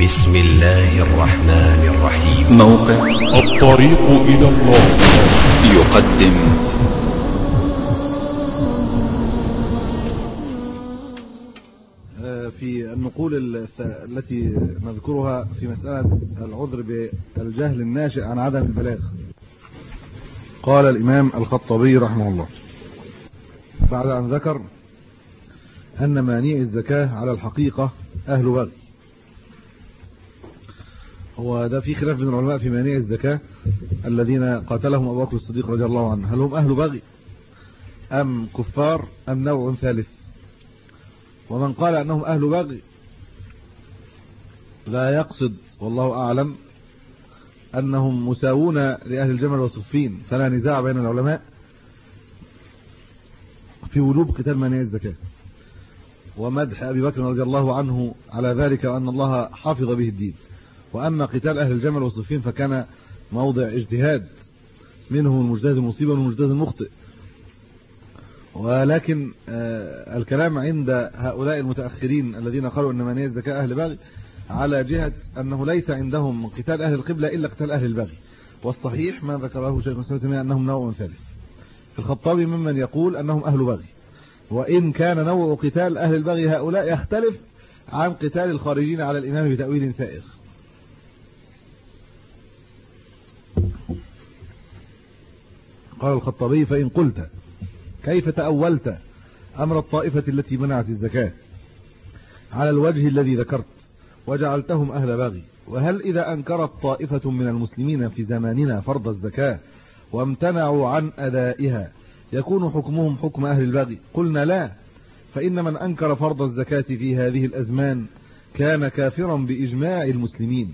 بسم الله الرحمن الرحيم. موقع الطريق إلى الله يقدم في النقول التي نذكرها في مسألة العذر بالجهل الناشئ عن عدم البلاغ. قال الإمام الخطابي رحمه الله بعد أن ذكر أن مانع الزكاة على الحقيقة أهل بغي. هو ده في خلاف بين العلماء في مانع الزكاة الذين قاتلهم أبو بكر الصديق رضي الله عنه، هل هم أهل بغي أم كفار أم نوع ثالث؟ ومن قال أنهم أهل بغي لا يقصد والله أعلم أنهم مساوون لأهل الجمل والصفين، فلا نزاع بين العلماء في وجوب قتال مانع الزكاة ومدح أبي بكر رضي الله عنه على ذلك وأن الله حافظ به الدين. وأما قتال أهل الجمل والصفين فكان موضع اجتهاد، منهم المجتهد المصيب والمجتهد المخطئ. ولكن الكلام عند هؤلاء المتأخرين الذين قالوا أن مانع الزكاة أهل بغي على جهة أنه ليس عندهم من قتال أهل القبلة إلا قتال أهل البغي، والصحيح ما ذكره شيخ الإسلام ابن تيمية أنهم نوع ثالث. الخطابي ممن يقول أنهم أهل بغي، وإن كان نوع قتال أهل البغي هؤلاء يختلف عن قتال الخارجين على الإمام بتأويل سائغ. قال الخطابي: فإن قلت كيف تأولت أمر الطائفة التي منعت الزكاة على الوجه الذي ذكرت وجعلتهم أهل بغي؟ وهل إذا أنكرت طائفة من المسلمين في زماننا فرض الزكاة وامتنعوا عن أدائها يكون حكمهم حكم أهل البغي؟ قلنا لا، فإن من أنكر فرض الزكاة في هذه الأزمان كان كافرا بإجماع المسلمين.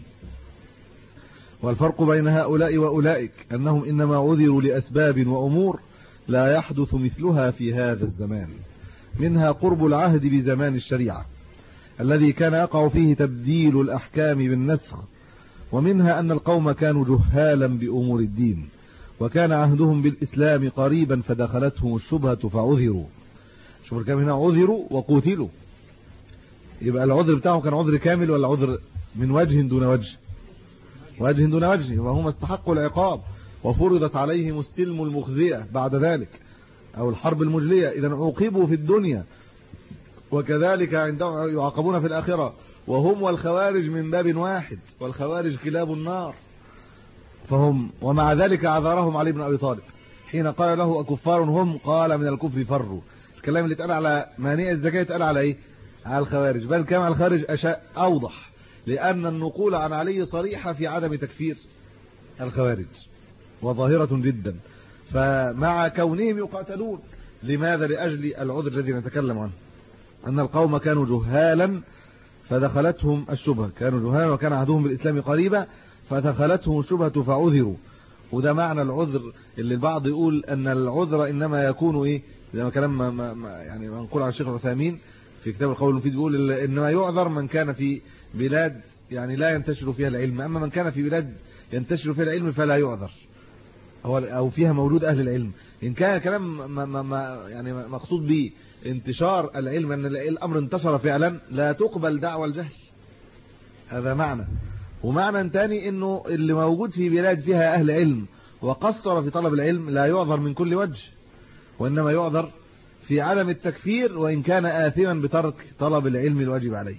والفرق بين هؤلاء وأولئك أنهم إنما عذروا لأسباب وأمور لا يحدث مثلها في هذا الزمان، منها قرب العهد بزمان الشريعة الذي كان يقع فيه تبديل الأحكام بالنسخ، ومنها أن القوم كانوا جهالا بأمور الدين وكان عهدهم بالإسلام قريبا فدخلتهم الشبهة فعذروا. شوف الكلام هنا، عذروا وقتلوا. يبقى العذر بتاعهم كان عذر كامل ولا عذر من وجه دون وجه؟ وجه دون وجه، وهم استحقوا العقاب وفرضت عليهم السلم المخزية بعد ذلك أو الحرب المجلية، إذا عوقبوا في الدنيا وكذلك عندما يعاقبون في الآخرة. وهم والخوارج من باب واحد، والخوارج كلاب النار. فهم ومع ذلك عذرهم علي بن أبي طالب حين قال له أكفار هم؟ قال من الكفر فروا. الكلام اللي اتقال على مانع الزكاة اتقال على ايه؟ على الخوارج، بل كما الخارج أشاء أوضح، لأن النقول عن علي صريحة في عدم تكفير الخوارج وظاهرة جدا. فمع كونهم يقاتلون لماذا؟ لأجل العذر الذي نتكلم عنه، أن القوم كانوا جهالا فدخلتهم الشبهة، كانوا جهالا وكان عهدهم بالإسلام قريبا فدخلتهم الشبهة فعذروا. وده معنى العذر اللي البعض يقول أن العذر إنما يكون إيه، زي ما كلام يعني منقول عن الشيخ العثيمين في كتاب القول المفيد، يقول إنما يعذر من كان في بلاد يعني لا ينتشر فيها العلم، أما من كان في بلاد ينتشر فيها العلم فلا يعذر، أو فيها موجود أهل العلم. إن كان كلام يعني مقصود به انتشار العلم، أن الأمر انتشر فعلا، لا تقبل دعوى الجهل. هذا معنى. ومعنى ثاني إنه اللي موجود في بلاد فيها أهل علم وقصر في طلب العلم لا يعذر من كل وجه، وإنما يعذر في عدم التكفير وإن كان آثما بترك طلب العلم الواجب عليه.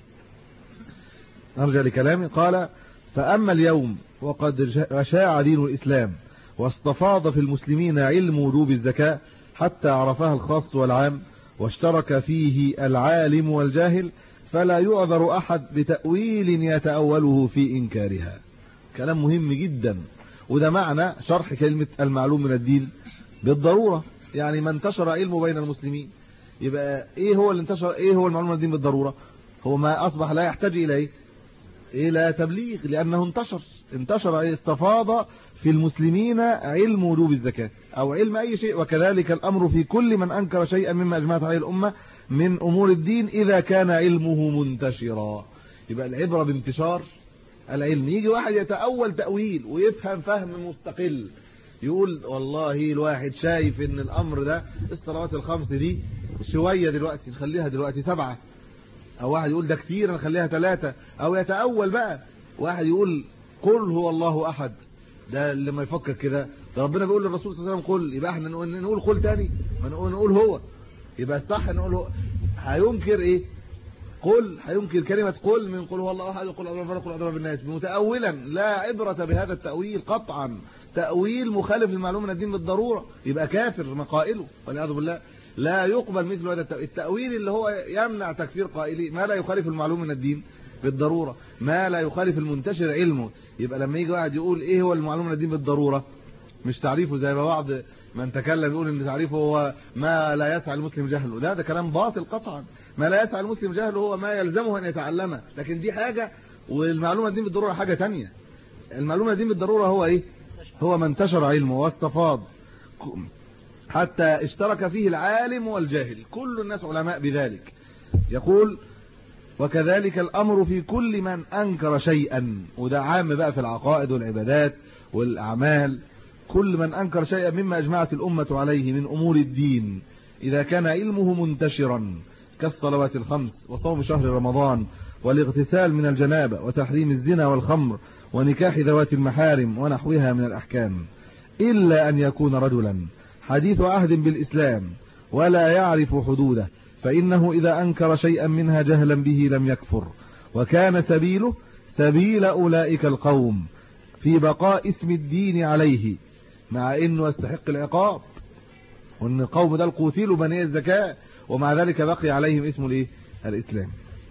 نرجع لكلامي. قال: فأما اليوم وقد شاع دين الإسلام واستفاض في المسلمين علم وجوب الزكاة حتى عرفها الخاص والعام واشترك فيه العالم والجاهل، فلا يعذر أحد بتأويل يتأوله في إنكارها. كلام مهم جدا، وده معنى شرح كلمة المعلوم من الدين بالضرورة، يعني ما انتشر علمه بين المسلمين. يبقى ايه هو اللي انتشر؟ ايه هو المعلوم من الدين بالضرورة؟ هو ما أصبح لا يحتاج إليه إلى تبليغ، لأنه انتشر استفاض في المسلمين علم وجوب الزكاة أو علم أي شيء. وكذلك الأمر في كل من أنكر شيئا مما أجمعت عليه الأمة من أمور الدين إذا كان علمه منتشرا. يبقى العبرة بانتشار العلم. يجي واحد يتأول تأويل ويفهم فهم مستقل، يقول والله الواحد شايف ان الأمر ده الصلوات الخمس دي شوية دلوقتي نخليها دلوقتي 7، او واحد يقول ده كتير نخليها 3، او يتأول بقى واحد يقول قل هو الله احد. ده لما يفكر كده، ده ربنا بيقول للرسول صلى الله عليه وسلم قل، يبقى احنا نقول قل تاني، ما نقول هو، يبقى الصح نقول هو. هينكر ايه؟ قل هينكر كلمة قل من قل هو الله احد وقل اعوذ برب الفلق وقل اعوذ برب الناس متأولا، لا عبرة بهذا التأويل قطعا، تأويل مخالف للمعلوم من الدين بالضرورة، يبقى كافر مقائله والعياذ بالله. لا يقبل مثل هذا التأويل اللي هو يمنع تكفير قائلي ما لا يخالف المعلوم من الدين بالضرورة، ما لا يخالف المنتشر علمه. يبقى لما يجي واحد يقول ايه هو المعلوم من الدين بالضرورة، مش تعريفه زي ما بعض من تكلم يقول ان تعريفه هو ما لا يسعى المسلم جهله، ده كلام باطل قطعا. ما لا يسعى المسلم جهله هو ما يلزمه ان يتعلمه، لكن دي حاجة والمعلومة الدين بالضرورة حاجة تانية. المعلومة الدين بالضرورة هو ايه؟ هو من انتشر علمه واستفاض حتى اشترك فيه العالم والجاهل، كل الناس علماء بذلك. يقول وكذلك الأمر في كل من أنكر شيئا، وده عام بقى في العقائد والعبادات والأعمال. كل من أنكر شيئا مما أجمعت الأمة عليه من أمور الدين إذا كان علمه منتشرا كالصلوات الخمس وصوم شهر رمضان والاغتسال من الجنابة وتحريم الزنا والخمر ونكاح ذوات المحارم ونحوها من الأحكام، إلا أن يكون رجلا حديث عهد بالإسلام ولا يعرف حدوده، فإنه إذا أنكر شيئا منها جهلا به لم يكفر، وكان سبيله سبيل أولئك القوم في بقاء اسم الدين عليه، مع أنه يستحق العقاب، وأن القوم ده القتيل بني الزكاة، ومع ذلك بقي عليهم اسم الايه؟ الإسلام.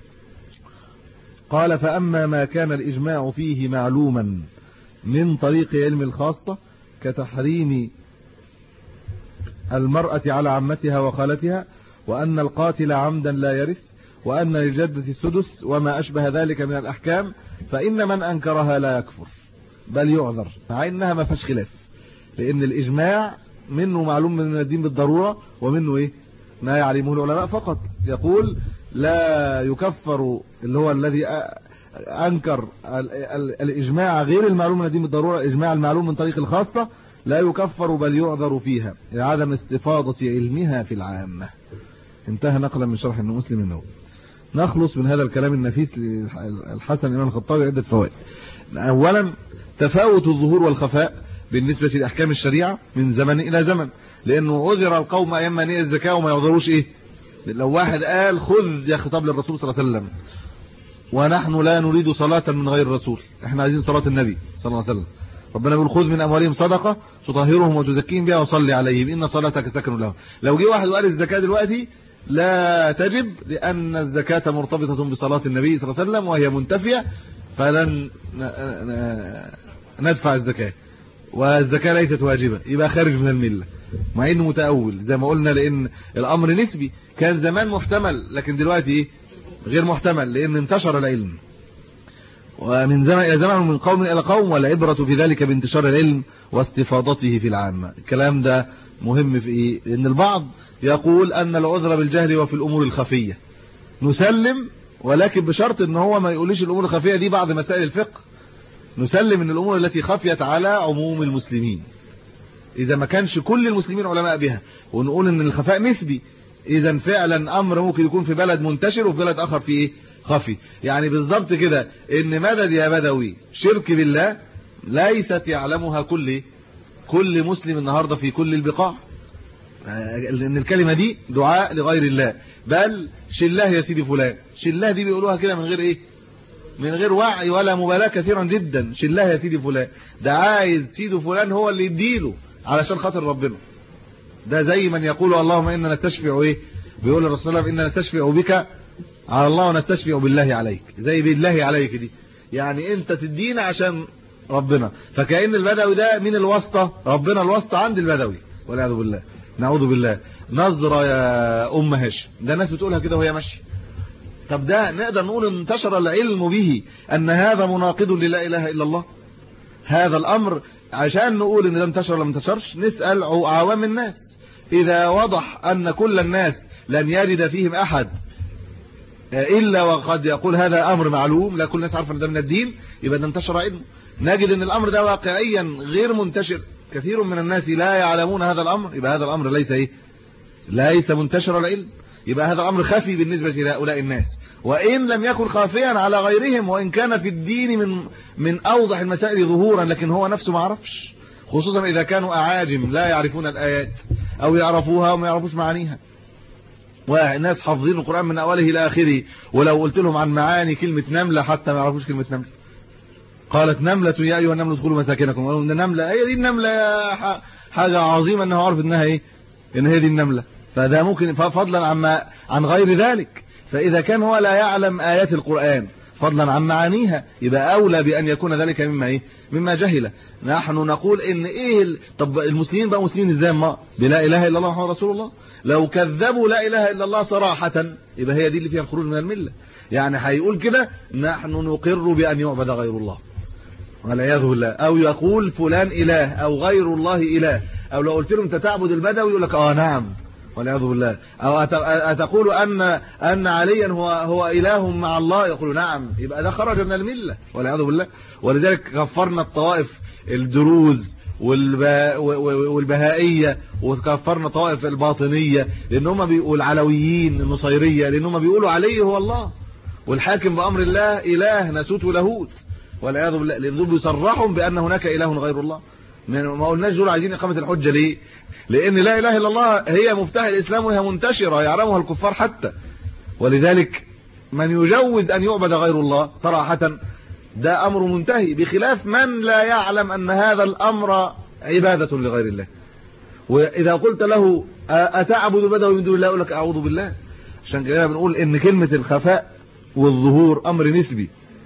قال فأما ما كان الإجماع فيه معلوما من طريق علم الخاصة كتحريم المرأة على عمتها وخالتها، وأن القاتل عمدا لا يرث، وأن للجدة السدس وما أشبه ذلك من الأحكام، فإن من أنكرها لا يكفر بل يعذر، مع إنها ما فيش خلاف، لأن الإجماع منه معلوم من الدين بالضرورة، ومنه إيه؟ ما يعلمه العلماء فقط. يقول لا يكفر اللي هو الذي أنكر الإجماع غير المعلوم من الدين بالضرورة، إجماع المعلوم من طريق الخاصة لا يكفر بل يعذر فيها لعدم استفاضة علمها في العامة. انتهى نقلا من شرح ابن مسلم النووي. نخلص من هذا الكلام النفيس للحسن الإمام الخطابي عدة فوائد. أولا تفاوت الظهور والخفاء بالنسبة لأحكام الشريعة من زمن إلى زمن، لأنه عذر القوم أيام منع الزكاة وما يعذروش إيه؟ لو واحد قال خذ يا خطاب للرسول صلى الله عليه وسلم ونحن لا نريد صلاة من غير الرسول، احنا عايزين صلاة النبي صلى الله عليه وسلم، ربنا يقول خذ من أموالهم صدقة تطهرهم وتزكيهم بها وصلي عليهم إن صلاتك سكن لهم. لو جه واحد وقال الزكاة دلوقتي لا تجب لأن الزكاة مرتبطة بصلاة النبي صلى الله عليه وسلم وهي منتفية، فلن ندفع الزكاة والزكاة ليست واجبة، يبقى خارج من الملة، مع انه متأول زي ما قلنا، لان الامر نسبي. كان زمان محتمل لكن دلوقتي ايه؟ غير محتمل، لان انتشر العلم ومن زمن الى زمن ومن قوم الى قوم، والعبرة في ذلك بانتشار العلم واستفاضته في العامة. الكلام ده مهم في ايه؟ لان البعض يقول ان العذر بالجهل وفي الامور الخفية نسلم، ولكن بشرط ان هو ما يقوليش الامور الخفية دي بعض مسائل الفقه، نسلم ان الامور التي خفيت على عموم المسلمين اذا ما كانش كل المسلمين علماء بها، ونقول ان الخفاء نسبي، اذا فعلا امر ممكن يكون في بلد منتشر وفي بلد اخر في ايه؟ خفي. يعني بالضبط كده ان مدد يا بدوي شرك بالله ليست يعلمها كل مسلم النهارده في كل البقاع، لان الكلمه دي دعاء لغير الله، بل شله يا سيدي فلان، شله دي بيقولوها كده من غير ايه؟ من غير وعي ولا مبالاة كثيرا جدا، شله يا سيدي فلان، ده عايز سيده فلان هو اللي يديله علشان خاطر ربنا. ده زي من يقول اللهم إننا نستشفع ايه؟ بيقول الرسول صلى الله عليه وسلم إننا نستشفع بك على الله ونستشفع بالله عليك، زي بالله عليك دي، يعني انت تدينا عشان ربنا. فكأن البدوي ده من الواسطة، ربنا الواسطة عند البدوي والعياذ بالله، نعوذ بالله. نظرة يا أم هاشم، ده الناس بتقولها كده وهي ماشيه. طب ده نقدر نقول انتشر العلم به أن هذا مناقض للا إله إلا الله؟ هذا الأمر عشان نقول إن ده انتشر ولا ما انتشرش نسأل عوام الناس. إذا وضح أن كل الناس لن يجد فيهم أحد إلا وقد يقول هذا أمر معلوم، لا كل الناس عارفة أن ده من الدين، يبقى ده انتشر علم. نجد أن الأمر ده واقعيا غير منتشر، كثير من الناس لا يعلمون هذا الأمر، يبقى هذا الأمر ليس منتشر العلم، يبقى هذا الأمر خفي بالنسبة لهؤلاء الناس. وإن لم يكن خافيا على غيرهم، وإن كان في الدين من أوضح المسائل ظهورا، لكن هو نفسه ما عرفش، خصوصا إذا كانوا أعاجم لا يعرفون الآيات أو يعرفوها وما يعرفوش معانيها. والناس حافظين القرآن من أوله إلى آخره، ولو قلت لهم عن معاني كلمة نملة حتى ما يعرفوش كلمة نملة. قالت نملة يا أيها النمل ادخلوا مساكنكم، قالوا إن نملة هي دي النملة، حاجة عظيمة أنه عارف إنها إيه، إن هي دي النملة. فده ممكن فضلا عن غير ذلك. فإذا كان هو لا يعلم آيات القرآن فضلا عن معانيها، يبقى أولى بأن يكون ذلك مما إيه، مما جهل. نحن نقول إن إيه طب المسلمين بقى مسلمين إزاي؟ ما بلا إله إلا الله محمد رسول الله. لو كذبوا لا إله إلا الله صراحة يبقى هي دي اللي فيها الخروج من الملة. يعني هيقول كده نحن نقر بأن يعبد غير الله والعياذ بالله، أو يقول فلان إله أو غير الله إله، أو لو قلت لهم أنت تعبد البدوي يقول لك نعم والعياذ بالله، أو أتقول أن عليا هو إله مع الله، يقول نعم، يبقى ده خرج من الملة والعياذ بالله. ولذلك كفرنا الطوائف الدروز والبهائية، وكفرنا طوائف الباطنية لأنهم بيقولوا العلويين النصيرية لأنهم بيقولوا عليه هو الله، والحاكم بأمر الله إله ناسوت ولاهوت والعياذ بالله، لأن دول بيصرحهم بأن هناك إله غير الله. ما قلناش دول عايزين إقامة الحجة ليه؟ لأن لا إله إلا الله هي مفتاح الإسلام وهي منتشرة يعلمها الكفار حتى. ولذلك من يجوز أن يعبد غير الله صراحة ده أمر منتهي، بخلاف من لا يعلم أن هذا الأمر عبادة لغير الله. وإذا قلت له أتعبد البدوي من دون الله يقول لك أعوذ بالله. عشان كده بنقول إن كلمة الخفاء والظهور أمر نسبي،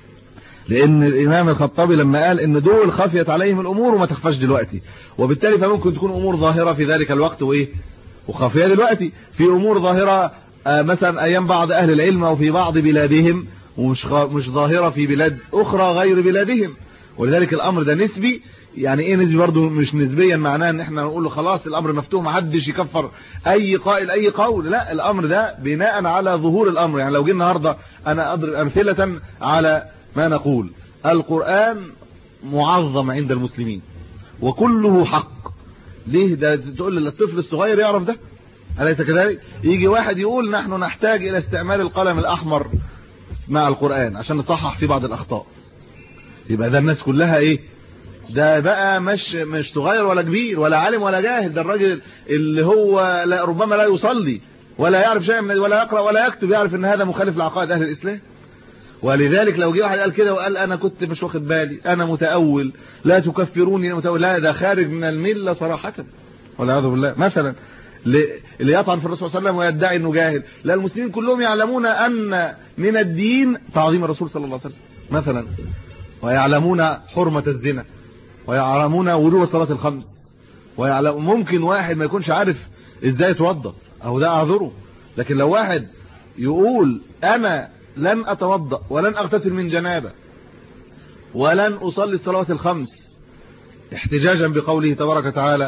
لأن الإمام الخطابي لما قال إن دول خفيت عليهم الأمور وما تخفاش دلوقتي، وبالتالي فممكن تكون أمور ظاهرة في ذلك الوقت وإيه وخفية دلوقتي. في أمور ظاهرة مثلا أيام بعض أهل العلم وفي بعض بلادهم، ومش ظاهرة في بلاد أخرى غير بلادهم. ولذلك الأمر ده نسبي. يعني إيه نسبي؟ برضه مش نسبيا معناه إن إحنا نقول له خلاص الأمر مفتوح محدش يكفر أي قائل أي قول، لا، الأمر ده بناء على ظهور الأمر. يعني لو جينا النهارده أنا أضرب أمثلة على ما نقول، القرآن معظم عند المسلمين وكله حق. ليه؟ ده تقول للطفل الصغير يعرف ده، أليس كذلك؟ يجي واحد يقول نحن نحتاج إلى استعمال القلم الأحمر مع القرآن عشان نصحح في بعض الأخطاء، يبقى ده الناس كلها إيه؟ ده بقى مش صغير ولا كبير ولا عالم ولا جاهل، ده الراجل اللي هو ربما لا يصلي ولا يعرف شيء ولا يقرأ ولا يكتب يعرف ان هذا مخالف لعقائد اهل الاسلام. ولذلك لو جه واحد قال كده وقال انا كنت مش واخد بالي، انا متأول، لا تكفروني متأول، لا، ده خارج من الملة صراحة والعياذ بالله. مثلا اللي يطعن في الرسول صلى الله عليه وسلم ويدعي انه جاهل، لا، المسلمين كلهم يعلمون ان من الدين تعظيم الرسول صلى الله عليه وسلم مثلا، ويعلمون حرمة الزنا، ويعلمون وجوب الصلاة الخمس، ممكن واحد ما يكونش عارف ازاي يتوضا، او ده اعذره. لكن لو واحد يقول انا لن اتوضا ولن اغتسل من جنابه ولن اصلي الصلوات الخمس احتجاجا بقوله تبارك وتعالى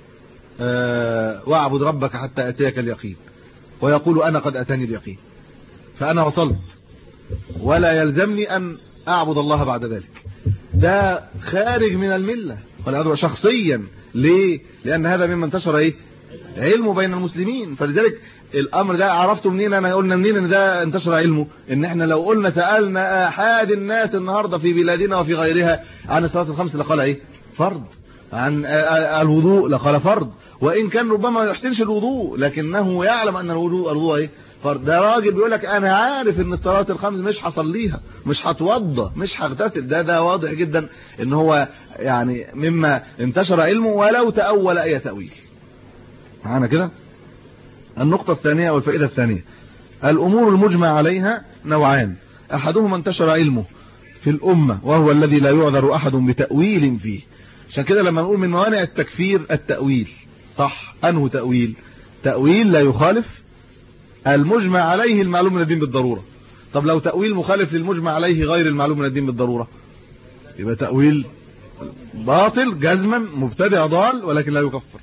واعبد ربك حتى اتيك اليقين، ويقول انا قد اتاني اليقين فانا وصلت ولا يلزمني ان اعبد الله بعد ذلك، ده خارج من الملة والعياذ شخصيا. ليه؟ لأن هذا مما انتشر ايه علمه بين المسلمين. فلذلك الأمر ده عرفته منين؟ أنا قلنا منين ان ده انتشر علمه؟ ان احنا لو قلنا سألنا أحد الناس النهاردة في بلادنا وفي غيرها عن الصلاة الخمس لقال ايه فرض، عن الوضوء لقال فرض، وإن كان ربما ما يحسنش الوضوء لكنه يعلم أن الوضوء ايه فرض. ده راجل بيقول لك انا عارف ان الصلاه الخمس مش هصليها، مش هتوضى، مش هغتسل. ده واضح جدا ان هو يعني مما انتشر علمه ولو تأول اي تأويل. معانا كده. النقطه الثانيه والفائده الثانيه، الامور المجمع عليها نوعان، احدهما انتشر علمه في الامه وهو الذي لا يعذر احد بتأويل فيه. عشان كده لما نقول من موانع التكفير التأويل، صح، انه تأويل لا يخالف المجمع عليه المعلوم من الدين بالضرورة. طب لو تأويل مخالف للمجمع عليه غير المعلوم من الدين بالضرورة يبقى تأويل باطل جزما، مبتدع ضال ولكن لا يكفر.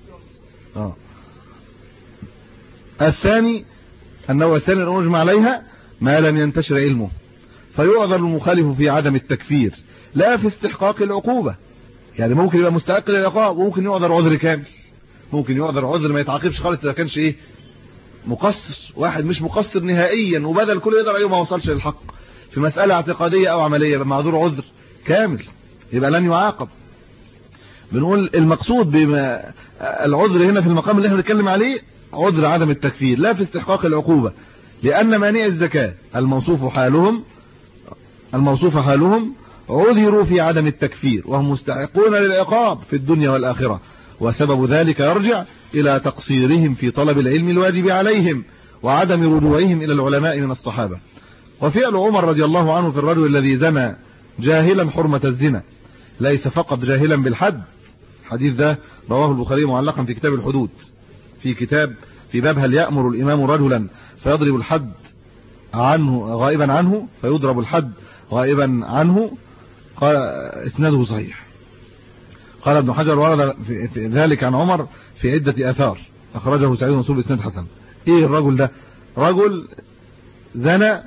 الثاني، النوع الثاني المجمع عليها ما لم ينتشر علمه فيعذر المخالف في عدم التكفير لا في استحقاق العقوبة. يعني ممكن يبقى مستحق للعقاب وممكن يعذر عذر كامل، ممكن يعذر عذر ما يتعاقبش خالص اذا كانش ايه مقصر، واحد مش مقصر نهائيا وبذل كل يقدر عليه ما وصلش للحق في مسألة اعتقادية او عملية معذور عذر كامل يبقى لن يعاقب. بنقول المقصود بما العذر هنا في المقام اللي احنا بنتكلم عليه عذر عدم التكفير لا في استحقاق العقوبة، لأن مانع الزكاة الموصوف حالهم عذروا في عدم التكفير وهم مستحقون للعقاب في الدنيا والآخرة، وسبب ذلك يرجع إلى تقصيرهم في طلب العلم الواجب عليهم وعدم رجوعهم إلى العلماء من الصحابة. وفعل عمر رضي الله عنه في الرجل الذي زنى جاهلا حرمة الزنا ليس فقط جاهلا بالحد، الحديث ده رواه البخاري معلقا في كتاب الحدود في باب هل يأمر الإمام رجلا فيضرب الحد غائبا عنه فيضرب الحد غائبا عنه، قال اسناده صحيح. قال ابن حجر ورد في ذلك عن عمر في عدة آثار أخرجه سعيد منصور بإسناد حسن. إيه الرجل ده؟ رجل زنى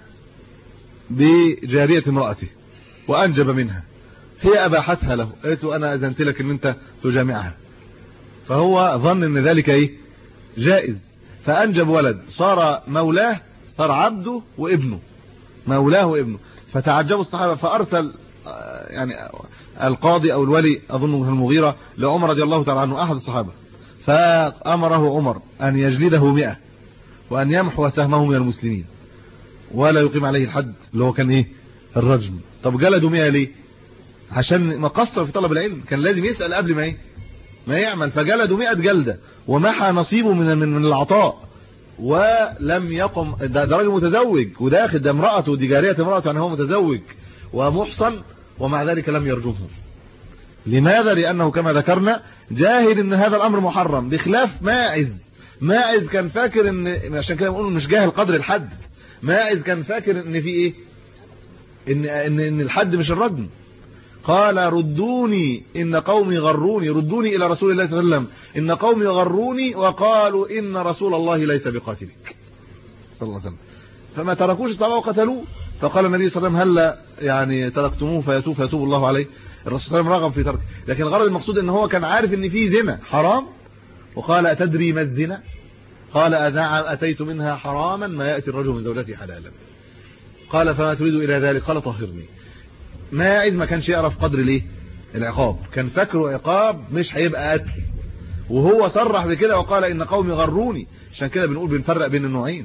بجارية امرأته وأنجب منها، هي أباحتها له، قالت له أنا أذنت لك أن أنت تجامعها، فهو ظن أن ذلك جائز، فأنجب ولد صار مولاه، صار عبده وابنه، مولاه وابنه. فتعجبوا الصحابة فأرسل يعني القاضي أو الولي أظنه المغيرة لعمر رضي الله تعالى عنه أحد الصحابة، فأمره عمر أن يجلده 100 وأن يمحو سهمه من المسلمين ولا يقيم عليه الحد اللي هو كان الرجم. طب جلده 100 ليه؟ عشان ما قصر في طلب العلم، كان لازم يسأل قبل ما يعمل، فجلده 100 جلدة ومحى نصيبه من العطاء ولم يقم. ده راجل متزوج وداخل، ده امرأته، دي جارية امرأته، يعني هو متزوج ومحصن ومع ذلك لم يرجمه. لماذا؟ لأنه كما ذكرنا جاهل ان هذا الامر محرم، بخلاف ماعز كان فاكر ان، عشان كده بنقول مش جاهل قدر الحد، ماعز كان فاكر ان في ايه، ان الحد مش الرجم. قال ردوني ان قومي غروني، ردوني الى رسول الله صلى الله عليه وسلم ان قومي غروني وقالوا ان رسول الله ليس بقاتلك صلى الله عليه وسلم، فما تركوش الصحابه وقتلوه. فقال النبي صلى الله عليه وسلم هل يعني تركتموه فيتوب الله عليه. الرسول صلى الله عليه وسلم رغب في تركه، لكن الغرض المقصود ان هو كان عارف ان في زنا حرام، وقال اتدري ما الزنا؟ قال نعم اتيت منها حراما ما ياتي الرجل من زوجته حلالا. قال فما تريد الى ذلك؟ قال طهرني. ماعز ما كانش يعرف قدر العقاب، كان فاكره عقاب مش هيبقى قتل، وهو صرح بكده وقال ان قومي غروني. عشان كده بنقول بنفرق بين النوعين.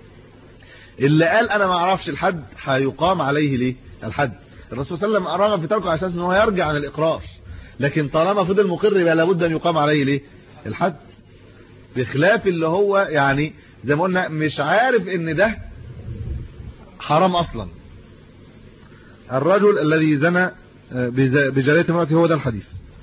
اللي قال انا ما اعرفش الحد هيقام عليه الحد. الرسول صلى الله عليه وسلم ارغب في تركه على اساس ان هو يرجع عن الاقرار، لكن طالما فضل مقر يبقى لابد ان يقام عليه الحد، بخلاف اللي هو يعني زي ما قلنا مش عارف ان ده حرام اصلا. الرجل الذي زنى بجارية امرأته هو ده الحديث،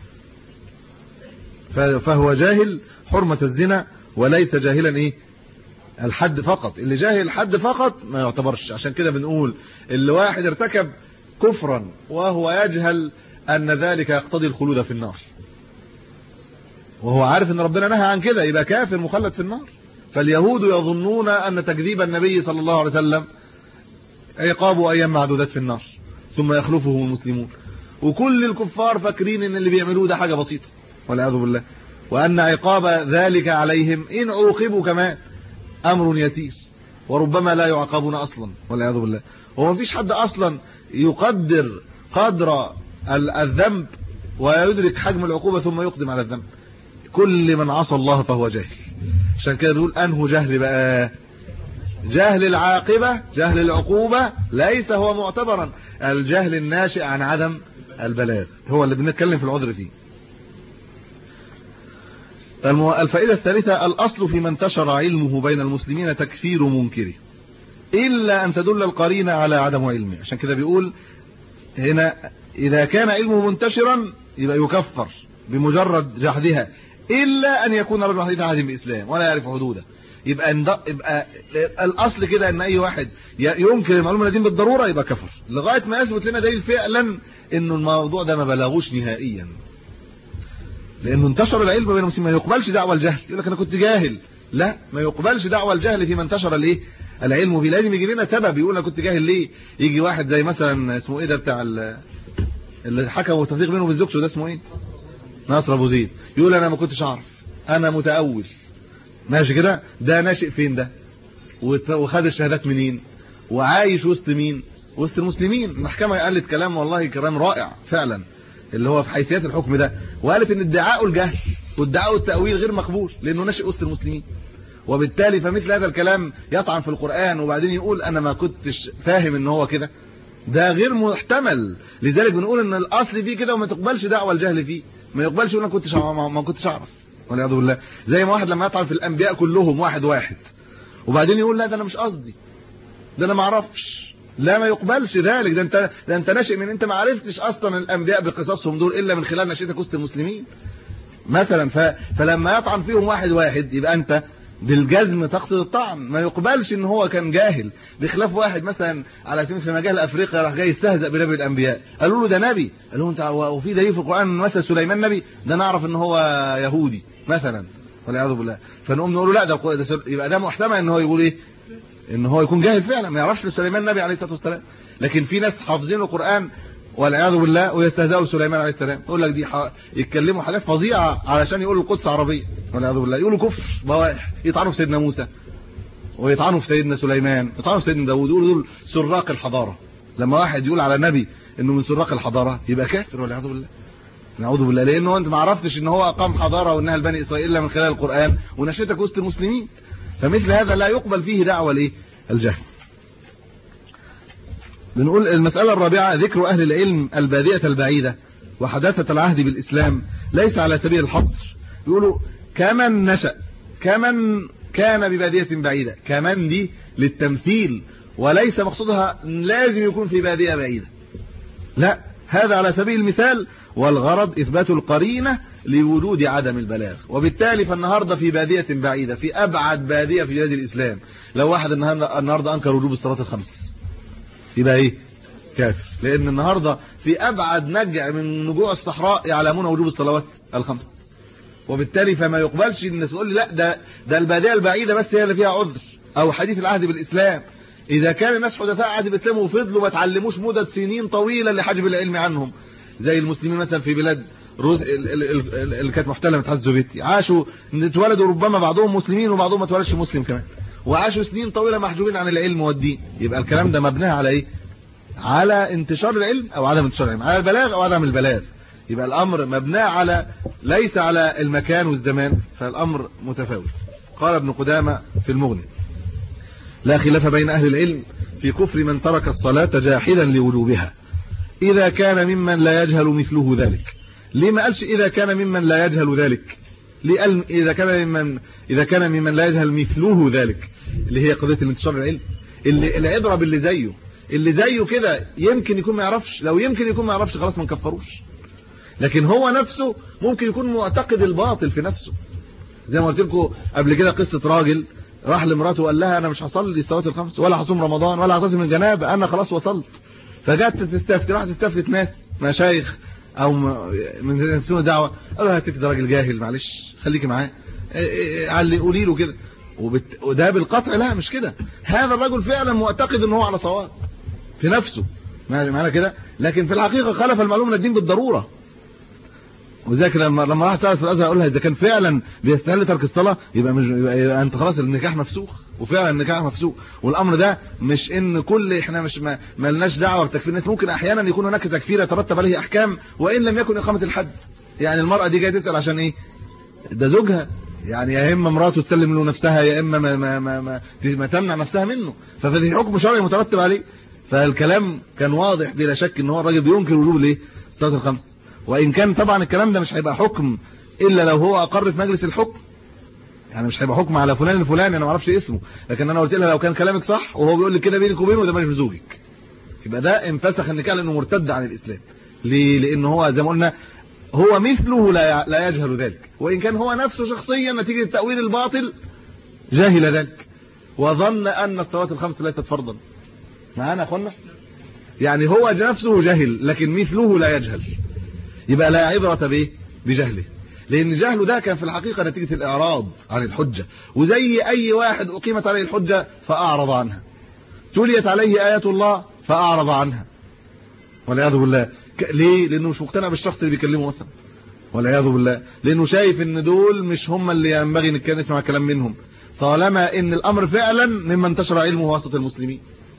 فهو جاهل حرمة الزنا وليس جاهلا الحد فقط. اللي جاهل الحد فقط ما يعتبرش. عشان كده بنقول اللي واحد ارتكب كفرا وهو يجهل ان ذلك يقتضي الخلود في النار، وهو عارف ان ربنا نهى عن كده، يبقى كافر مخلد في النار. فاليهود يظنون ان تكذيب النبي صلى الله عليه وسلم عقابه ايام معدودات في النار ثم يخلفهم المسلمون، وكل الكفار فاكرين ان اللي بيعملوه ده حاجة بسيطة والعياذ بالله، وان عقاب ذلك عليهم ان عوقبوا كمان امر يسير، وربما لا يعاقبون اصلا والعياذ بالله. وما فيش حد اصلا يقدر قدر الذنب ويدرك حجم العقوبة ثم يقدم على الذنب. كل من عصى الله فهو جاهل. عشان كده بيقول انه جهل بقى، جهل العاقبة، جهل العقوبة ليس هو معتبرا، الجهل الناشئ عن عدم البلاغ هو اللي بنتكلم في العذر فيه. الفائدة الثالثة الأصل في من انتشر علمه بين المسلمين تكفير منكره إلا أن تدل القرينة على عدم علمه. عشان كده بيقول هنا إذا كان علمه منتشرا يبقى يكفر بمجرد جحدها، إلا أن يكون رجل حديث عهد بالإسلام ولا يعرف حدوده. يبقى الأصل كده أن أي واحد ينكر المعلومة الدين بالضرورة يبقى كفر، لغاية ما يثبت لنا دليل فعلا إنه الموضوع ده ما بلغوش نهائيا، لأنه انتشر العلم بين المسلمين. ما يقبلش دعوة الجهل، يقول لك أنا كنت جاهل، لا، ما يقبلش دعوة الجهل فيما انتشر العلم فيه. لازم يجي لنا سبب يقول أنا كنت جاهل ليه. يجي واحد زي مثلا اسمه إيه ده بتاع اللي حكم والتوثيق بينه وبين ده اسمه إيه، ناصر أبو زيد، يقول أنا ما كنتش أعرف، أنا متأول، ماشي كده؟ ده ناشئ فين ده؟ وخد الشهادات منين؟ وعايش وسط مين؟ وسط المسلمين. المحكمة قالت كلام والله كلام رائع فعلا اللي هو في حيثيات الحكم ده، وقالت ان ادعاء الجهل وادعاء التأويل غير مقبول لانه ناشئ وسط المسلمين، وبالتالي فمثل هذا الكلام يطعن في القرآن وبعدين يقول انا ما كنتش فاهم ان هو كده، ده غير محتمل. لذلك بنقول ان الاصل فيه كده وما تقبلش دعوة الجهل فيه، ما يقبلش يقول انا ما كنتش اعرف والعياذ بالله. زي ما واحد لما يطعن في الانبياء كلهم واحد وبعدين يقول لا ده انا مش قصدي، ده انا ما اعرفش، لا ما يقبلش ذلك. ده انت ناشئ من انت ما عرفتش اصلا الانبياء بقصصهم دول الا من خلال نشأتك وسط المسلمين مثلا. فلما يطعن فيهم واحد يبقى انت بالجزم تقصد الطعن، ما يقبلش ان هو كان جاهل. بخلاف واحد مثلا على سبيل في مجال افريقيا راح جاي يستهزأ بنبي الانبياء، قالوا له ده نبي، قال له انت وفي دليل في القرآن ان مثل سليمان نبي؟ ده نعرف ان هو يهودي مثلا والعياذ بالله. فنقوم نقول له لا ده يبقى ده محتمل ان هو يقول ايه، ان هو يكون جاهل فعلا ما يعرفش سليمان نبي عليه الصلاه والسلام. لكن في ناس حافظين القرآن والعياذ بالله ويستهزئوا سليمان عليه السلام، يقول لك دي يتكلموا حاجات فظيعه علشان يقولوا القدس عربيه والعياذ بالله، يقولوا كفر بواح، يطعنوا في سيدنا موسى ويطعنوا في سيدنا سليمان، يطعنوا في سيدنا داوود، يقولوا دول سراق الحضاره. لما واحد يقول على نبي انه من سراق الحضاره يبقى كافر والعياذ بالله، نعوذ بالله، لانه انت ما عرفتش ان هو اقام حضاره وانها لبني اسرائيل الا من خلال القرآن ونشأتك وسط المسلمين. فمثل هذا لا يقبل فيه دعوه الايه الجهل. بنقول المسألة الرابعة ذكر أهل العلم البادية البعيدة وحداثة العهد بالإسلام ليس على سبيل الحصر. يقولوا كمن نشأ، كمن كان ببادية بعيدة، كمن دي للتمثيل وليس مقصودها لازم يكون في بادية بعيدة، لا هذا على سبيل المثال، والغرض إثبات القرينة لوجود عدم البلاغ. وبالتالي فالنهاردة في بادية بعيدة، في أبعد بادية في بلاد الإسلام، لو واحد النهاردة أنكر وجوب الصلاة الخمس يبقى ايه؟ كافر. لان النهارده في ابعد نجع من نجوع الصحراء يعلمون وجوب الصلوات الخمس، وبالتالي فما يقبلش الناس تقول لي لا ده الباديه البعيده بس هي اللي فيها عذر، او حديث العهد بالاسلام. اذا كان الناس حدثاء عهد بالاسلام وفضلوا ما اتعلموش مدة سنين طويله لحجب العلم عنهم، زي المسلمين مثلا في بلاد اللي كانت محتله من الاتحاد السوفيتي، عاشوا اتولدوا ربما بعضهم مسلمين وبعضهم ما اتولدش مسلم كمان، وعاشوا سنين طويله محجوبين عن العلم والدين. يبقى الكلام ده مبني على ايه؟ على انتشار العلم او عدم انتشار العلم، على البلاغ او عدم البلاغ. يبقى الامر مبني على ليس على المكان والزمان، فالامر متفاوت. قال ابن قدامة في المغني لا خلاف بين اهل العلم في كفر من ترك الصلاة جاحدا لوجوبها اذا كان ممن لا يجهل مثله ذلك. ليه ما قالش اذا كان ممن لا يجهل ذلك؟ ليه قال اذا كان ممن لا يجهل مثله ذلك، اللي هي قضيه الانتشار العلم، اللي اضرب اللي زيه كده يمكن يكون ما يعرفش، لو يمكن يكون ما يعرفش خلاص ما نكفروش. لكن هو نفسه ممكن يكون معتقد الباطل في نفسه، زي ما قلت لكم قبل كده قصه راجل راح لمراته وقال لها انا مش هصلي الصلاه الخمس ولا هصوم رمضان ولا هعتصم من جنابه، انا خلاص وصلت. فجت تستفتي، راحت تستفتي ناس مشايخ او من سنة دعوه، قالوا يا ست ده راجل جاهل معلش خليكي معاه، علي قولي له كده. وده بالقطع لا مش كده، هذا الرجل فعلا معتقد ان هو على صواب في نفسه معنى كده، لكن في الحقيقه خالف المعلوم من الدين بالضروره. وذاك لما راح تعرف في الازهر اقول لها اذا كان فعلا بيستهل ترك الصلاه يبقى انت خلاص النكاح مفسوخ، وفعلا النكاح مفسوخ. والامر ده مش ان احنا مش ما لناش دعوه بتكفير الناس، ممكن احيانا يكون هناك تكفير يترتب عليه احكام وان لم يكن اقامه الحد. يعني المراه دي جايه تسال عشان ايه؟ ده زوجها، يعني يا اما مراته تسلم له نفسها يا اما ما تمنع نفسها منه، ففي حكم شرعي مترتب عليه. فالكلام كان واضح بلا شك ان هو الراجل بينكر وجوب الايه؟ الصلاه الخمس. وان كان طبعا الكلام ده مش هيبقى حكم الا لو هو اقر في مجلس الحكم، يعني مش هيبقى حكم على فلان الفلاني انا ما اعرفش اسمه، لكن انا قلت لها لو كان كلامك صح وهو بيقول لي كده بينك وبينه ده مش زوجك، يبقى ده انفسخ النكاح لانه مرتد عن الاسلام. ليه؟ لانه هو زي ما قلنا هو مثله لا يجهل ذلك، وان كان هو نفسه شخصيا نتيجه التاويل الباطل جاهل ذلك وظن ان الصلاه الخمس ليست فرضا. معانا يا اخوانا؟ يعني هو نفسه جاهل لكن مثله لا يجهل، يبقى لا عبره بايه؟ بجهله، لان جهله ده كان في الحقيقه نتيجه الاعراض عن الحجه. وزي اي واحد اقيمت عليه الحجه فاعرض عنها، تليت عليه ايات الله فاعرض عنها والعياذ بالله. ليه؟ لانه مش مقتنع بالشخص اللي بيكلمه مثلا، والعياذ بالله، لانه شايف ان دول مش هم اللي ينبغي ان نسمع كلام منهم، طالما ان الامر فعلا مما انتشر علمه وسط المسلمين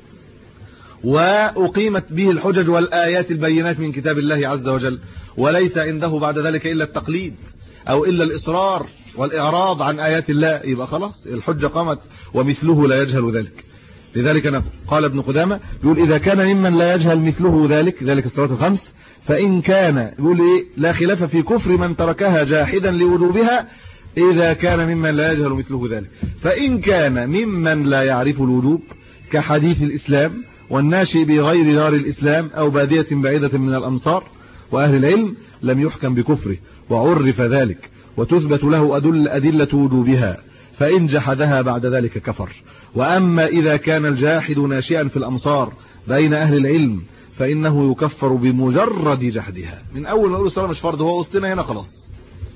واقيمت به الحجج والايات البينات من كتاب الله عز وجل، وليس عنده بعد ذلك الا التقليد او الا الاصرار والاعراض عن ايات الله، يبقى خلاص الحجه قامت ومثله لا يجهل ذلك. لذلك قال ابن قدامه بيقول اذا كان ممن لا يجهل مثله ذلك الصلاه الخمس، فان كان يقول ايه لا خلاف في كفر من تركها جاحدا لوجوبها اذا كان ممن لا يجهل مثله ذلك. فان كان ممن لا يعرف الوجوب كحديث الاسلام والناشئ بغير دار الاسلام او باديه بعيده من الامصار واهل العلم لم يحكم بكفره وعرف ذلك وتثبت له أدلة وجوبها، فإن جحدها بعد ذلك كفر. وأما إذا كان الجاحد ناشئا في الأمصار بين أهل العلم فإنه يكفر بمجرد جحدها. من أول ما نقول الصلاة مش فرض هو وسطنا هنا خلاص،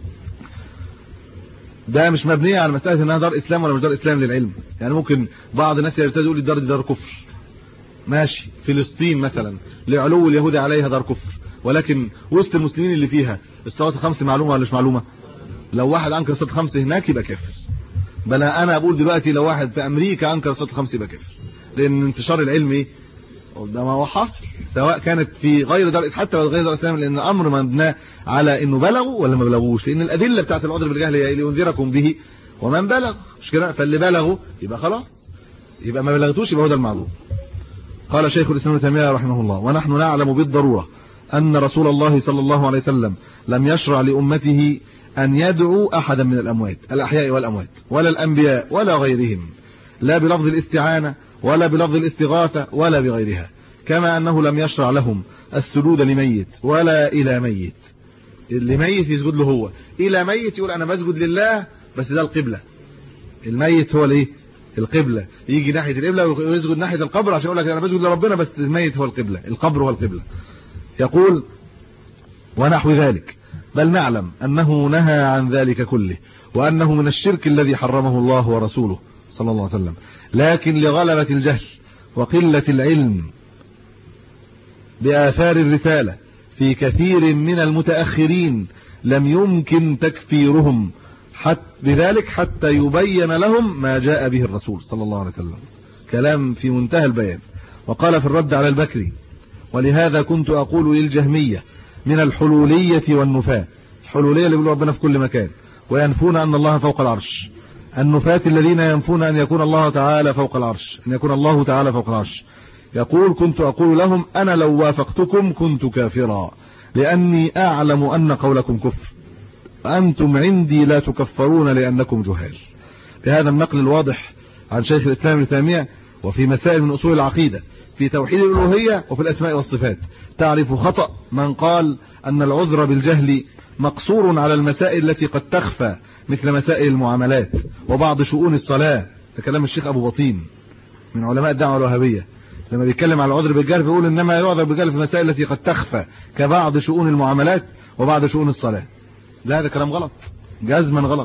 ده مش مبنية على مسألة أنها دار إسلام ولا مش دار إسلام للعلم. يعني ممكن بعض الناس يرتدي يقول الدار دي دار كفر، ماشي، فلسطين مثلا لعلو اليهود عليها دار كفر، ولكن وسط المسلمين اللي فيها الصلاه الخمس معلومه ولا مش معلومه؟ لو واحد انكر الصلاه الخمس هناك يبقى كافر. بل انا اقول دلوقتي لو واحد في امريكا انكر الصلاه الخمس يبقى كافر، لان انتشار العلم ايه ده ما هو حاصل، سواء كانت في غير دار حتى لو غير دار الاسلام، لان الامر مبنى على انه بلغوا ولا ما بلغوش، لان الادله بتاعه العذر بالجهل هي لينذركم به ومن بلغ، مش كده؟ فاللي بلغوا يبقى خلاص، يبقى ما بلغتوش يبقى هو ده المعذور. قال شيخ الاسلام ابن تيميه رحمه الله: ونحن نعلم بالضروره أن رسول الله صلى الله عليه وسلم لم يشرع لأمته أن يدعو أحدا من الأموات الأحياء والأموات ولا الأنبياء ولا غيرهم، لا بلفظ الاستعانة ولا بلفظ الاستغاثة ولا بغيرها، كما أنه لم يشرع لهم السجود لميت ولا إلى ميت. لميت يسجد له هو، إلى ميت يقول أنا بسجد لله بس ده القبلة، الميت هو الايه القبلة، يجي ناحية القبلة ويسجد ناحية القبر عشان يقول لك أنا بسجد لربنا بس الميت هو القبلة، القبر هو القبلة. يقول ونحو ذلك، بل نعلم أنه نهى عن ذلك كله، وأنه من الشرك الذي حرمه الله ورسوله صلى الله عليه وسلم، لكن لغلبة الجهل وقلة العلم بآثار الرسالة في كثير من المتأخرين لم يمكن تكفيرهم بذلك حتى يبين لهم ما جاء به الرسول صلى الله عليه وسلم. كلام في منتهى البيان. وقال في الرد على البكري: ولهذا كنت أقول للجهمية من الحلولية والنفاة، الحلولية اللي بيقولوا ربنا في كل مكان وينفون أن الله فوق العرش، النفاة الذين ينفون أن يكون الله تعالى فوق العرش، أن يكون الله تعالى فوق العرش. يقول: كنت أقول لهم أنا لو وافقتكم كنت كافرا، لأني أعلم أن قولكم كفر، أنتم عندي لا تكفرون لأنكم جهال. بهذا النقل الواضح عن شيخ الإسلام ابن تيمية وفي مسائل من أصول العقيدة في توحيد الألوهية وفي الأسماء والصفات تعرف خطأ من قال أن العذر بالجهل مقصور على المسائل التي قد تخفى مثل مسائل المعاملات وبعض شؤون الصلاة. ده كلام الشيخ أبو بطين من علماء الدعوة الوهابية، لما بيتكلم على العذر بالجهل بيقول إنما يعذر بالجهل في المسائل التي قد تخفى كبعض شؤون المعاملات وبعض شؤون الصلاة. لا، هذا كلام غلط، جزما غلط.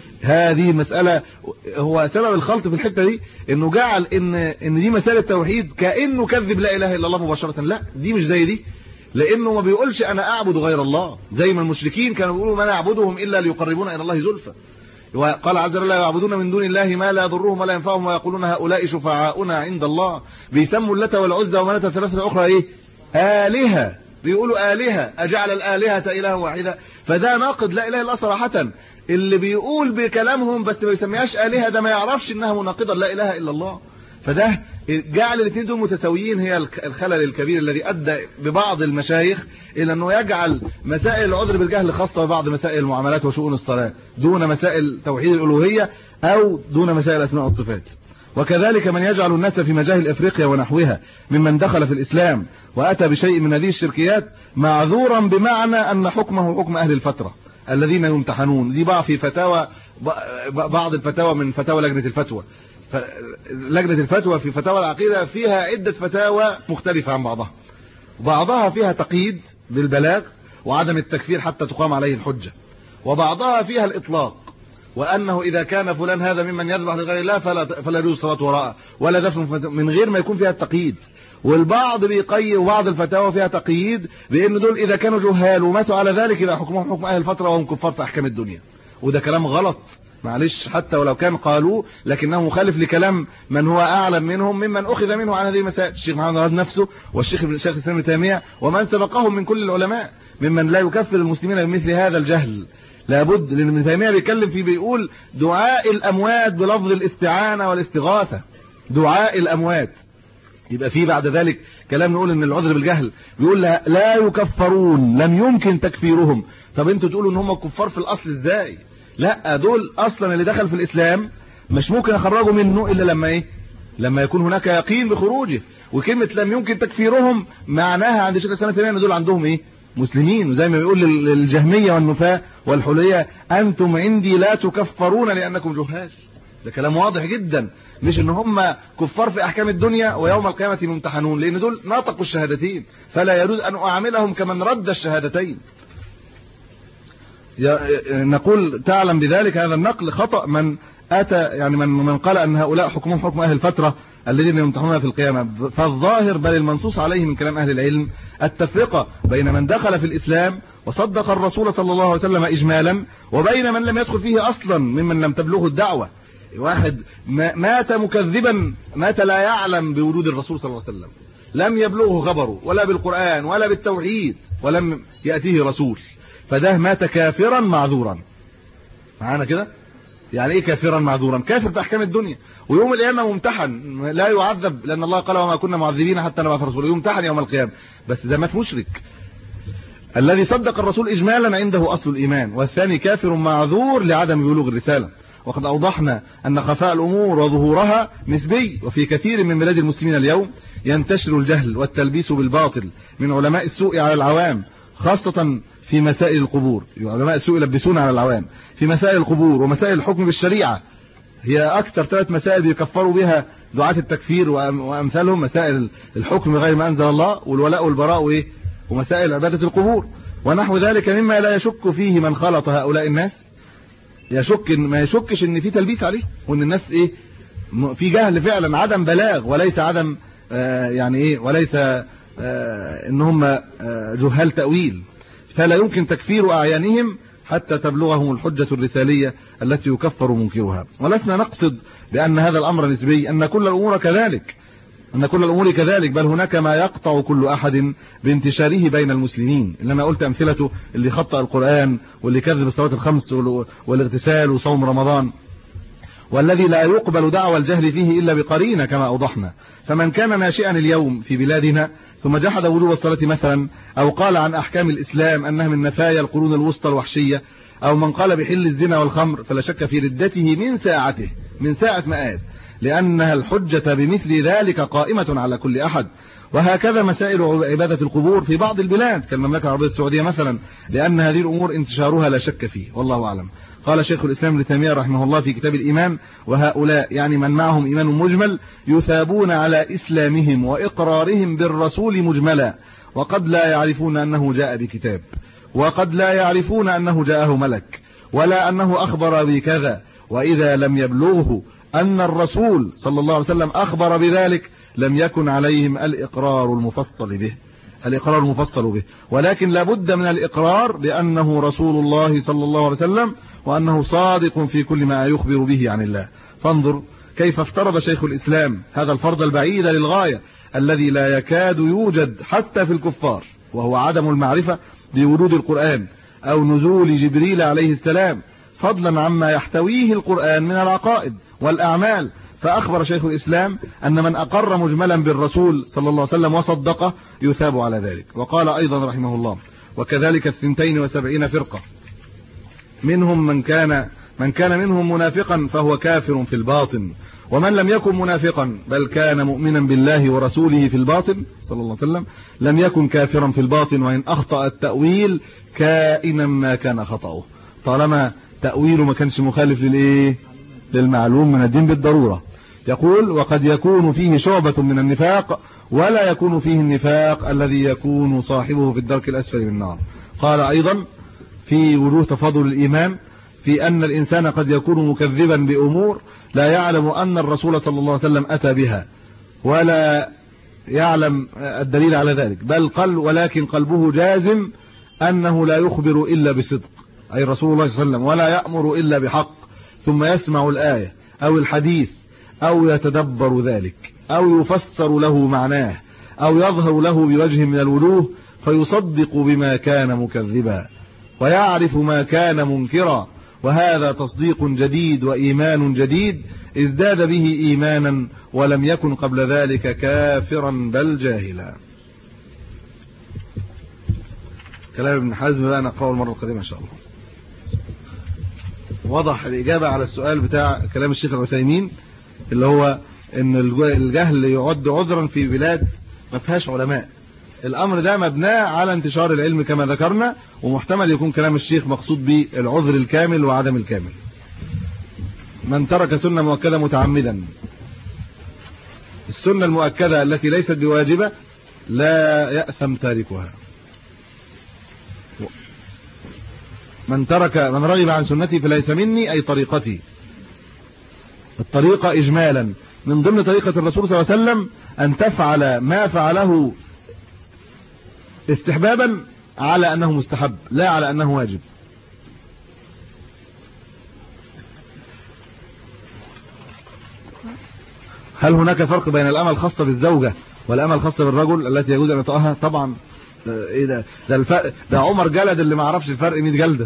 هذه مسألة، هو سبب الخلط في الحتة دي انه جعل ان دي مسألة توحيد كأنه كذب لا اله الا الله مباشرة. لا، دي مش زي دي، لانه ما بيقولش انا اعبد غير الله زي ما المشركين كانوا بيقولوا ما نعبدهم الا ليقربونا الى الله زلفى. وقال عز وجل: يعبدون من دون الله ما لا يضرهم ولا ينفعهم ويقولون هؤلاء شفعاؤنا عند الله. بيسموا اللات والعزى ومناة الثلاثة الاخرى ايه؟ آلهة. بيقولوا آلهة، اجعل الآلهة إلها واحدة. فده ناقض لا اله الا الله صراحة. اللي بيقول بكلامهم بس ما يسميهاش آلهة ده ما يعرفش انها مناقضة لا اله الا الله. فده جعل الاثنين دول متساويين، هي الخلل الكبير الذي ادى ببعض المشايخ الى انه يجعل مسائل العذر بالجهل خاصة ببعض مسائل المعاملات وشؤون الصلاة دون مسائل توحيد الألوهية او دون مسائل الاسماء والصفات. وكذلك من يجعل الناس في مجاهل افريقيا ونحوها ممن دخل في الاسلام واتى بشيء من هذه الشركيات معذورا بمعنى ان حكمه حكم اهل الفترة الذين يمتحنون. دي بقى في فتاوى، بعض الفتاوى من فتاوى لجنة الفتوى. لجنة الفتوى في فتاوى العقيدة فيها عدة فتاوى مختلفة عن بعضها فيها تقييد بالبلاغ وعدم التكفير حتى تقام عليه الحجة، وبعضها فيها الإطلاق، وأنه إذا كان فلان هذا ممن يذبح لغير الله فلا يجوز الصلاة وراءه ولا دفن من غير ما يكون فيها التقييد. والبعض بيقيد، وبعض الفتاوى فيها تقييد بان دول اذا كانوا جهال وماتوا على ذلك يبقى حكمهم حكم اهل الفتره وهم كفار في احكام الدنيا. وده كلام غلط معلش، حتى ولو كان قالوا لكنه مخالف لكلام من هو اعلم منهم ممن اخذ منه عن هذه المسائل، الشيخ محمد عبد نفسه والشيخ الاسلام ابن تيميه ومن سبقهم من كل العلماء ممن لا يكفر المسلمين بمثل هذا الجهل. لابد، لان ابن تيميه بيتكلم فيه بيقول دعاء الاموات بلفظ الاستعانه والاستغاثه، دعاء الاموات. يبقى في بعد ذلك كلام نقول ان العذر بالجهل، بيقول لا يكفرون، لم يمكن تكفيرهم. طب انتوا تقولوا ان هم كفار في الاصل ازاي؟ لا، دول اصلا اللي دخل في الاسلام مش ممكن اخرجوا منه الا لما ايه؟ لما يكون هناك يقين بخروجه. وكلمه لم يمكن تكفيرهم معناها عند شيخ الاسلام تماما ان دول عندهم ايه؟ مسلمين. وزي ما بيقول للجهميه والنفاة والحليه انتم عندي لا تكفرون لانكم جهال. ده كلام واضح جدا، مش ان هم كفار في احكام الدنيا ويوم القيامه ممتحنون، لان دول نطقوا الشهادتين فلا يجوز ان اعاملهم كمن رد الشهادتين. نقول تعلم بذلك هذا النقل خطأ من اتى، يعني من قال ان هؤلاء حكمهم حكم اهل الفتره الذين يمتحنون في القيامه. فالظاهر بل المنصوص عليه من كلام اهل العلم التفرقه بين من دخل في الاسلام وصدق الرسول صلى الله عليه وسلم اجمالا، وبين من لم يدخل فيه اصلا ممن لم تبلغه الدعوه. واحد مات مكذبا، مات لا يعلم بوجود الرسول صلى الله عليه وسلم، لم يبلغه خبره ولا بالقرآن ولا بالتوحيد ولم يأتيه رسول، فده مات كافرا معذورا. معانا كده؟ يعني ايه كافرا معذورا؟ كافر في احكام الدنيا، ويوم القيامه ممتحن لا يعذب، لان الله قال وما كنا معذبين حتى نبعث رسولا، يمتحن يوم القيامه. بس ده مات مشرك. الذي صدق الرسول اجمالا عنده اصل الايمان، والثاني كافر معذور لعدم بلوغ الرساله. وقد أوضحنا أن خفاء الأمور وظهورها نسبي، وفي كثير من بلاد المسلمين اليوم ينتشر الجهل والتلبيس بالباطل من علماء السوء على العوام، خاصة في مسائل القبور. علماء السوء يلبسون على العوام في مسائل القبور ومسائل الحكم بالشريعة. هي أكثر 3 مسائل بيكفروا بها دعاة التكفير وأمثالهم: مسائل الحكم بغير ما أنزل الله، والولاء والبراء، ومسائل عبادة القبور ونحو ذلك، مما لا يشك فيه من خلط هؤلاء الناس. ما يشكش ان في تلبيس عليه، وان الناس في جهل فعلا، عدم بلاغ وليس عدم وليس ان هم جهال تأويل. فلا يمكن تكفير اعيانهم حتى تبلغهم الحجة الرسالية التي يكفر منكرها. ولسنا نقصد بان هذا الامر نسبي، ان كل الامور كذلك، بل هناك ما يقطع كل احد بانتشاره بين المسلمين. اللي انا قلت امثلته: اللي خطأ القرآن، واللي كذب الصلوات الخمس والاغتسال وصوم رمضان، والذي لا يقبل دعوى الجهل فيه الا بقرينة كما اوضحنا. فمن كان ناشئا اليوم في بلادنا ثم جحد وجوب الصلاة مثلا، او قال عن احكام الاسلام انها من نفايا القرون الوسطى الوحشية، او من قال بحل الزنا والخمر، فلا شك في ردته من ساعة ما قال، لأنها الحجة بمثل ذلك قائمة على كل أحد. وهكذا مسائل عبادة القبور في بعض البلاد كالمملكة العربية السعودية مثلا، لأن هذه الأمور انتشارها لا شك فيه، والله أعلم. قال شيخ الإسلام ابن تيمية رحمه الله في كتاب الإيمان: وهؤلاء يعني من معهم إيمان مجمل يثابون على إسلامهم وإقرارهم بالرسول مجملا، وقد لا يعرفون أنه جاء بكتاب، وقد لا يعرفون أنه جاءه ملك، ولا أنه أخبر بكذا. وإذا لم يبلغه أن الرسول صلى الله عليه وسلم أخبر بذلك لم يكن عليهم الإقرار المفصل به، ولكن لابد من الإقرار بأنه رسول الله صلى الله عليه وسلم، وأنه صادق في كل ما يخبر به عن الله. فانظر كيف افترض شيخ الإسلام هذا الفرض البعيد للغاية الذي لا يكاد يوجد حتى في الكفار، وهو عدم المعرفة بوجود القرآن أو نزول جبريل عليه السلام، فضلا عما يحتويه القرآن من العقائد والأعمال. فأخبر شيخ الإسلام أن من أقر مجملا بالرسول صلى الله عليه وسلم وصدقه يثاب على ذلك. وقال أيضا رحمه الله: وكذلك 72 فرقة منهم من كان منهم منافقا فهو كافر في الباطن، ومن لم يكن منافقا بل كان مؤمنا بالله ورسوله في الباطن صلى الله عليه وسلم لم يكن كافرا في الباطن، وإن أخطأ التأويل كائنا ما كان خطأه، طالما تأويله ما كانش مخالف للمعلوم من الدين بالضرورة. يقول: وقد يكون فيه شعبة من النفاق ولا يكون فيه النفاق الذي يكون صاحبه في الدرك الأسفل من النار. قال أيضا في وجوه تفاضل الإيمان في أن الإنسان قد يكون مكذبا بأمور لا يعلم أن الرسول صلى الله عليه وسلم أتى بها، ولا يعلم الدليل على ذلك، بل ولكن قلبه جازم أنه لا يخبر إلا بصدق، أي رسول الله صلى الله عليه وسلم، ولا يأمر إلا بحق، ثم يسمع الآية أو الحديث أو يتدبر ذلك أو يفسر له معناه أو يظهر له بوجه من الوجوه فيصدق بما كان مكذبا ويعرف ما كان منكرا، وهذا تصديق جديد وإيمان جديد ازداد به إيمانا ولم يكن قبل ذلك كافرا بل جاهلا. كلام ابن حزم بقى نقرأه المرة القادمة إن شاء الله. وضح الإجابة على السؤال بتاع كلام الشيخ العثيمين اللي هو إن الجهل يعد عذرا في بلاد ما فيهاش علماء. الأمر ده مبناه على انتشار العلم كما ذكرنا، ومحتمل يكون كلام الشيخ مقصود به العذر الكامل وعدم الكامل. من ترك سنة مؤكدة متعمدا، السنة المؤكدة التي ليست بواجبة لا يأثم تاركها. من رغب عن سنتي فليس مني، أي طريقتي. الطريقة إجمالا من ضمن طريقة الرسول صلى الله عليه وسلم أن تفعل ما فعله استحبابا على أنه مستحب لا على أنه واجب. هل هناك فرق بين الأمة الخاصة بالزوجة والأمة الخاصة بالرجل التي يجوز أن يطأها؟ طبعا. ايه ده الفرق ده عمر جلد اللي ما عرفش الفرق 100 جلدة.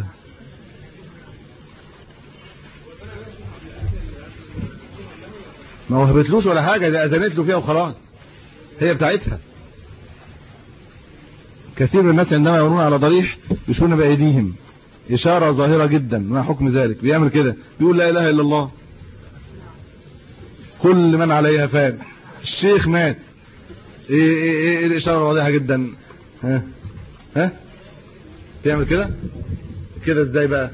ما وهبتلوش ولا حاجة، ده أذنت له فيها وخلاص، هي بتاعتها. كثير من الناس عندما يمرون على ضريح يشون بأيديهم إشارة ظاهرة جدا، ما حكم ذلك؟ بيعمل كده، بيقول لا إله إلا الله، كل من عليها فان، الشيخ مات، ايه الإشارة واضحة جدا. ها بيعمل كده كده ازاي بقى؟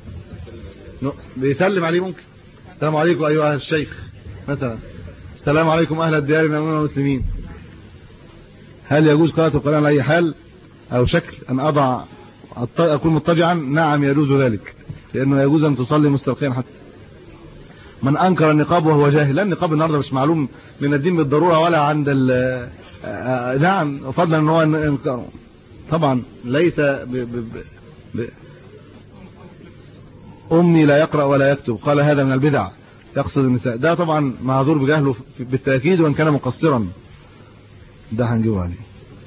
بيسلم عليه ممكن، السلام عليكم أيها الشيخ مثلا، السلام عليكم أهل الديار من المسلمين. هل يجوز قراءة القرآن على أي حال أو شكل؟ أن أكون مضطجعا؟ نعم يجوز ذلك، لأنه يجوز أن تصلي مستلقيا. حتى من أنكر النقاب وهو جاهل، لا النقاب النهارده مش معلوم من الدين بالضرورة ولا عند نعم، فضلا أن هو انكره طبعا. ليس أمي لا يقرأ ولا يكتب، قال هذا من البدع، يقصد النساء، ده طبعا معذور بجهله بالتأكيد وإن كان مقصرا، ده هنجيبه عليه.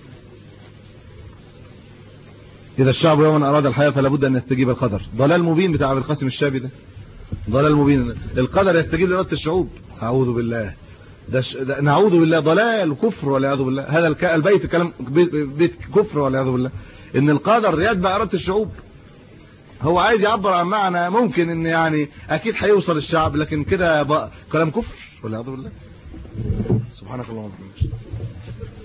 إذا الشعب يوما أراد الحياة فلا بد أن يستجيب القدر. ضلال مبين بتاع أبي القاسم الشابي ده، ضلال مبين. القدر يستجيب لإرادة الشعوب، أعوذ بالله، ده نعوذ بالله، ضلال كفر والعياذ بالله. هذا البيت كلام بيت كفر والعياذ بالله، إن القدر يتبع إرادة الشعوب. هو عايز يعبر عن معنى ممكن إن يعني أكيد هيوصل الشعب، لكن كده كلام كفر والعياذ بالله. سبحانك اللهم وبحمدك.